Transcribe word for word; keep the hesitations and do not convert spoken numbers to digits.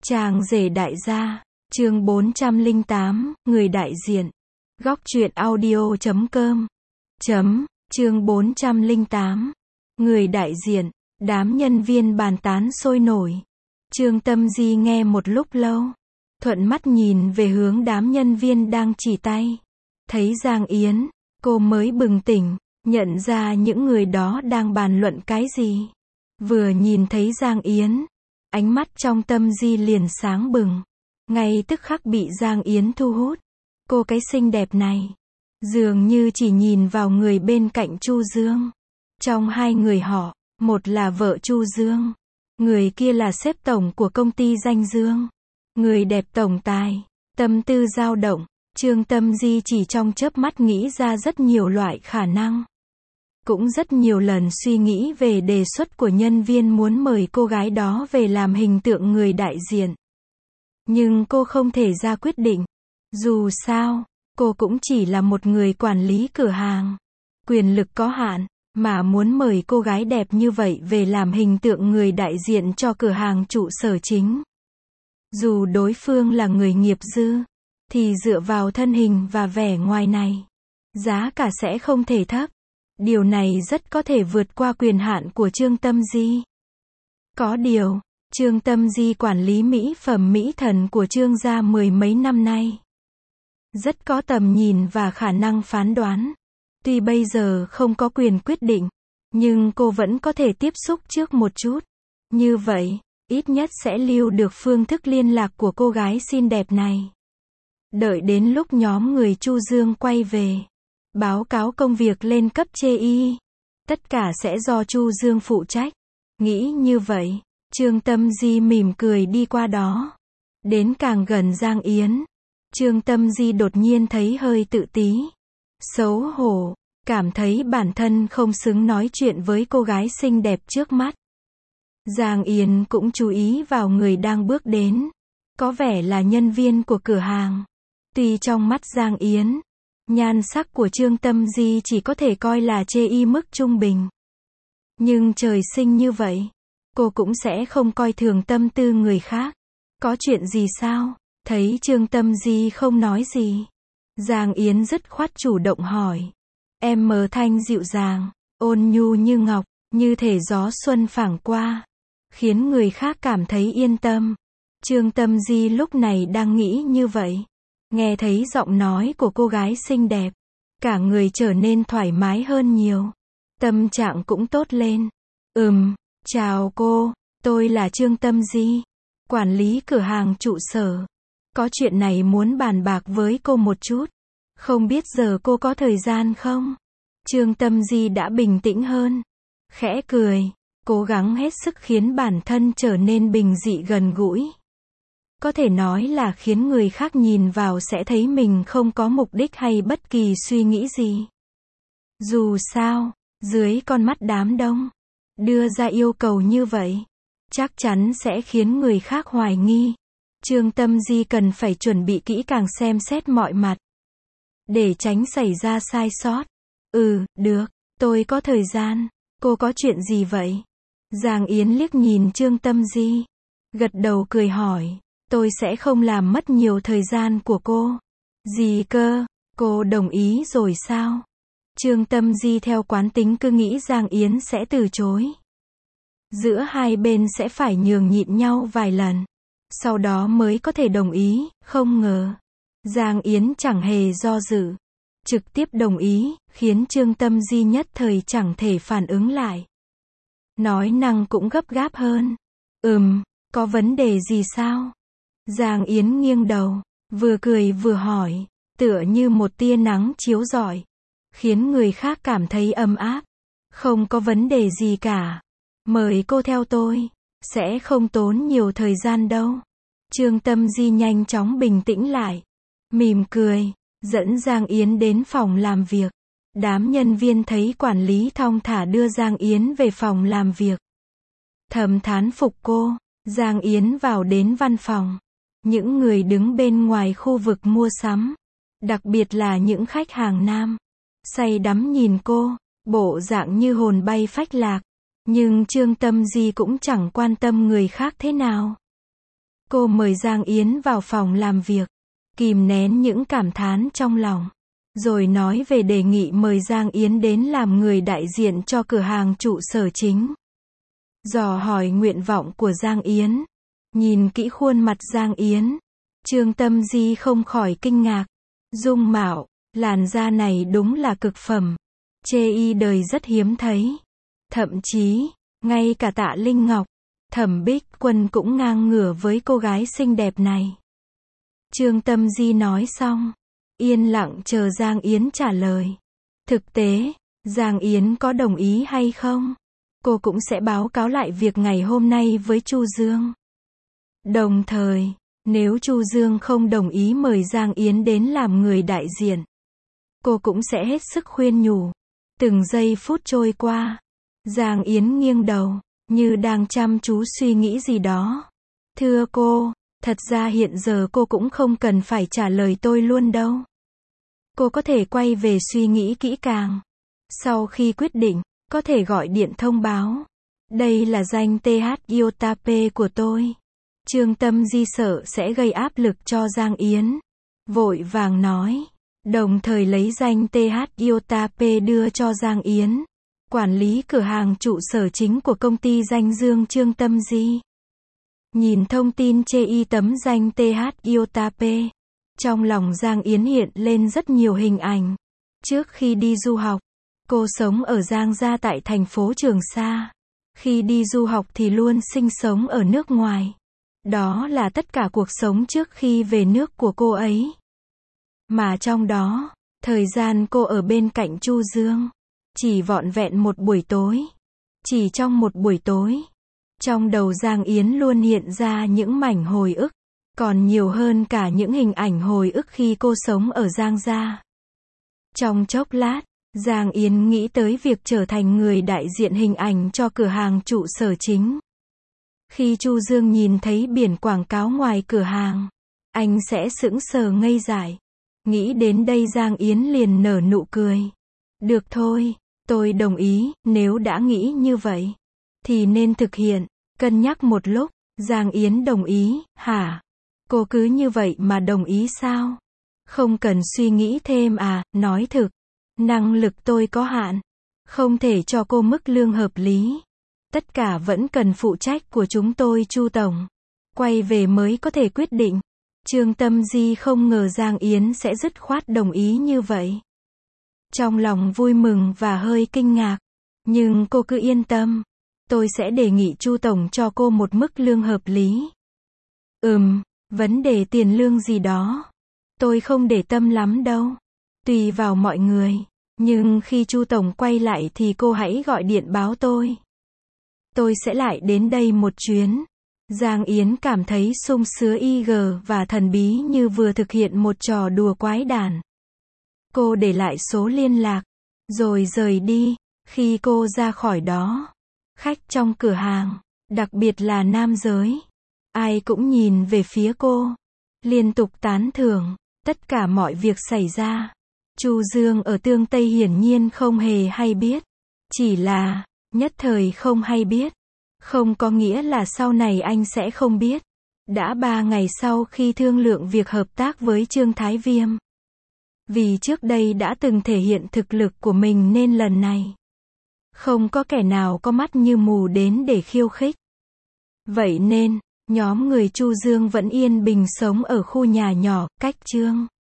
Chàng rể đại gia, chương bốn trăm lẻ tám, người đại diện. Góc truyện audio chấm com. Chấm, chương bốn trăm lẻ tám. Người đại diện, đám nhân viên bàn tán sôi nổi. Trương Tâm Di nghe một lúc lâu, thuận mắt nhìn về hướng đám nhân viên đang chỉ tay. Thấy Giang Yến, cô mới bừng tỉnh, nhận ra những người đó đang bàn luận cái gì. Vừa nhìn thấy Giang Yến, ánh mắt trong Tâm Di liền sáng bừng. Ngay tức khắc bị Giang Yến thu hút. Cô cái xinh đẹp này, dường như chỉ nhìn vào người bên cạnh Chu Dương. Trong hai người họ, một là vợ Chu Dương, người kia là sếp tổng của công ty Danh Dương. Người đẹp tổng tài, tâm tư dao động, Trương Tâm Di chỉ trong chớp mắt nghĩ ra rất nhiều loại khả năng. Cũng rất nhiều lần suy nghĩ về đề xuất của nhân viên muốn mời cô gái đó về làm hình tượng người đại diện. Nhưng cô không thể ra quyết định. Dù sao, cô cũng chỉ là một người quản lý cửa hàng. Quyền lực có hạn, mà muốn mời cô gái đẹp như vậy về làm hình tượng người đại diện cho cửa hàng trụ sở chính. Dù đối phương là người nghiệp dư, thì dựa vào thân hình và vẻ ngoài này, giá cả sẽ không thể thấp. Điều này rất có thể vượt qua quyền hạn của Trương Tâm Di. Có điều, Trương Tâm Di quản lý mỹ phẩm mỹ thần của Trương gia mười mấy năm nay. Rất có tầm nhìn và khả năng phán đoán. Tuy bây giờ không có quyền quyết định, nhưng cô vẫn có thể tiếp xúc trước một chút. Như vậy, ít nhất sẽ lưu được phương thức liên lạc của cô gái xinh đẹp này. Đợi đến lúc nhóm người Chu Dương quay về, báo cáo công việc lên cấp chê y, tất cả sẽ do Chu Dương phụ trách. Nghĩ như vậy, Trương Tâm Di mỉm cười đi qua đó. Đến càng gần Giang Yến, Trương Tâm Di đột nhiên thấy hơi tự tí. Xấu hổ, cảm thấy bản thân không xứng nói chuyện với cô gái xinh đẹp trước mắt. Giang Yến cũng chú ý vào người đang bước đến. Có vẻ là nhân viên của cửa hàng. Tuy trong mắt Giang Yến, nhan sắc của Trương Tâm Di chỉ có thể coi là chê y mức trung bình. Nhưng trời sinh như vậy, cô cũng sẽ không coi thường tâm tư người khác. Có chuyện gì sao? Thấy Trương Tâm Di không nói gì, Giang Yến dứt khoát chủ động hỏi. Em mờ thanh dịu dàng, ôn nhu như ngọc, như thể gió xuân phảng qua, khiến người khác cảm thấy yên tâm. Trương Tâm Di lúc này đang nghĩ như vậy. Nghe thấy giọng nói của cô gái xinh đẹp, cả người trở nên thoải mái hơn nhiều. Tâm trạng cũng tốt lên. Ừm, chào cô, tôi là Trương Tâm Di, quản lý cửa hàng trụ sở. Có chuyện này muốn bàn bạc với cô một chút. Không biết giờ cô có thời gian không? Trương Tâm Di đã bình tĩnh hơn. Khẽ cười, cố gắng hết sức khiến bản thân trở nên bình dị gần gũi. Có thể nói là khiến người khác nhìn vào sẽ thấy mình không có mục đích hay bất kỳ suy nghĩ gì. Dù sao, dưới con mắt đám đông, đưa ra yêu cầu như vậy, chắc chắn sẽ khiến người khác hoài nghi. Trương Tâm Di cần phải chuẩn bị kỹ càng xem xét mọi mặt, để tránh xảy ra sai sót. Ừ, được, tôi có thời gian. Cô có chuyện gì vậy? Giang Yến liếc nhìn Trương Tâm Di, gật đầu cười hỏi. Tôi sẽ không làm mất nhiều thời gian của cô. Gì cơ? Cô đồng ý rồi sao? Trương Tâm Di theo quán tính cứ nghĩ Giang Yến sẽ từ chối. Giữa hai bên sẽ phải nhường nhịn nhau vài lần, sau đó mới có thể đồng ý. Không ngờ, Giang Yến chẳng hề do dự, trực tiếp đồng ý, khiến Trương Tâm Di nhất thời chẳng thể phản ứng lại. Nói năng cũng gấp gáp hơn. Ừm, có vấn đề gì sao? Giang Yến nghiêng đầu, vừa cười vừa hỏi, tựa như một tia nắng chiếu rọi, khiến người khác cảm thấy ấm áp. Không có vấn đề gì cả. Mời cô theo tôi, sẽ không tốn nhiều thời gian đâu. Trương Tâm Di nhanh chóng bình tĩnh lại, mỉm cười, dẫn Giang Yến đến phòng làm việc. Đám nhân viên thấy quản lý thong thả đưa Giang Yến về phòng làm việc, thầm thán phục cô. Giang Yến vào đến văn phòng. Những người đứng bên ngoài khu vực mua sắm, đặc biệt là những khách hàng nam, say đắm nhìn cô, bộ dạng như hồn bay phách lạc. Nhưng Trương Tâm Di cũng chẳng quan tâm người khác thế nào. Cô mời Giang Yến vào phòng làm việc, kìm nén những cảm thán trong lòng, rồi nói về đề nghị mời Giang Yến đến làm người đại diện cho cửa hàng trụ sở chính. Dò hỏi nguyện vọng của Giang Yến. Nhìn kỹ khuôn mặt Giang Yến, Trương Tâm Di không khỏi kinh ngạc. Dung mạo, làn da này đúng là cực phẩm. Chê y đời rất hiếm thấy. Thậm chí, ngay cả Tạ Linh Ngọc, Thẩm Bích Quân cũng ngang ngửa với cô gái xinh đẹp này. Trương Tâm Di nói xong, yên lặng chờ Giang Yến trả lời. Thực tế, Giang Yến có đồng ý hay không? Cô cũng sẽ báo cáo lại việc ngày hôm nay với Chu Dương. Đồng thời, nếu Chu Dương không đồng ý mời Giang Yến đến làm người đại diện, cô cũng sẽ hết sức khuyên nhủ. Từng giây phút trôi qua, Giang Yến nghiêng đầu, như đang chăm chú suy nghĩ gì đó. Thưa cô, thật ra hiện giờ cô cũng không cần phải trả lời tôi luôn đâu. Cô có thể quay về suy nghĩ kỹ càng. Sau khi quyết định, có thể gọi điện thông báo. Đây là danh tê hát Iota P của tôi. Trương Tâm Di sợ sẽ gây áp lực cho Giang Yến. Vội vàng nói. Đồng thời lấy danh tê hát Iota P đưa cho Giang Yến. Quản lý cửa hàng trụ sở chính của công ty danh Dương Trương Tâm Di. Nhìn thông tin chê y tấm danh tê hát Iota P. Trong lòng Giang Yến hiện lên rất nhiều hình ảnh. Trước khi đi du học, cô sống ở Giang Gia tại thành phố Trường Sa. Khi đi du học thì luôn sinh sống ở nước ngoài. Đó là tất cả cuộc sống trước khi về nước của cô ấy. Mà trong đó, thời gian cô ở bên cạnh Chu Dương, chỉ vỏn vẹn một buổi tối. Chỉ trong một buổi tối, trong đầu Giang Yến luôn hiện ra những mảnh hồi ức, còn nhiều hơn cả những hình ảnh hồi ức khi cô sống ở Giang Gia. Trong chốc lát, Giang Yến nghĩ tới việc trở thành người đại diện hình ảnh cho cửa hàng trụ sở chính. Khi Chu Dương nhìn thấy biển quảng cáo ngoài cửa hàng, anh sẽ sững sờ ngây dại. Nghĩ đến đây Giang Yến liền nở nụ cười. Được thôi, tôi đồng ý, nếu đã nghĩ như vậy, thì nên thực hiện. Cân nhắc một lúc, Giang Yến đồng ý. Hả? Cô cứ như vậy mà đồng ý sao? Không cần suy nghĩ thêm à? Nói thực, năng lực tôi có hạn, không thể cho cô mức lương hợp lý. Tất cả vẫn cần phụ trách của chúng tôi Chu tổng. Quay về mới có thể quyết định. Trương Tâm Di không ngờ Giang Yến sẽ dứt khoát đồng ý như vậy. Trong lòng vui mừng và hơi kinh ngạc. Nhưng cô cứ yên tâm. Tôi sẽ đề nghị Chu tổng cho cô một mức lương hợp lý. Ừm, vấn đề tiền lương gì đó, tôi không để tâm lắm đâu. Tùy vào mọi người. Nhưng khi Chu tổng quay lại thì cô hãy gọi điện báo tôi. Tôi sẽ lại đến đây một chuyến. Giang Yến cảm thấy sung sướng y gờ và thần bí như vừa thực hiện một trò đùa quái đản. Cô để lại số liên lạc, rồi rời đi. Khi cô ra khỏi đó, khách trong cửa hàng, đặc biệt là nam giới, ai cũng nhìn về phía cô, liên tục tán thưởng. Tất cả mọi việc xảy ra, Chu Dương ở Tương Tây hiển nhiên không hề hay biết. Chỉ là, nhất thời không hay biết, không có nghĩa là sau này anh sẽ không biết. Đã ba ngày sau khi thương lượng việc hợp tác với Trương Thái Viêm, vì trước đây đã từng thể hiện thực lực của mình nên lần này, không có kẻ nào có mắt như mù đến để khiêu khích. Vậy nên, nhóm người Chu Dương vẫn yên bình sống ở khu nhà nhỏ, cách Trương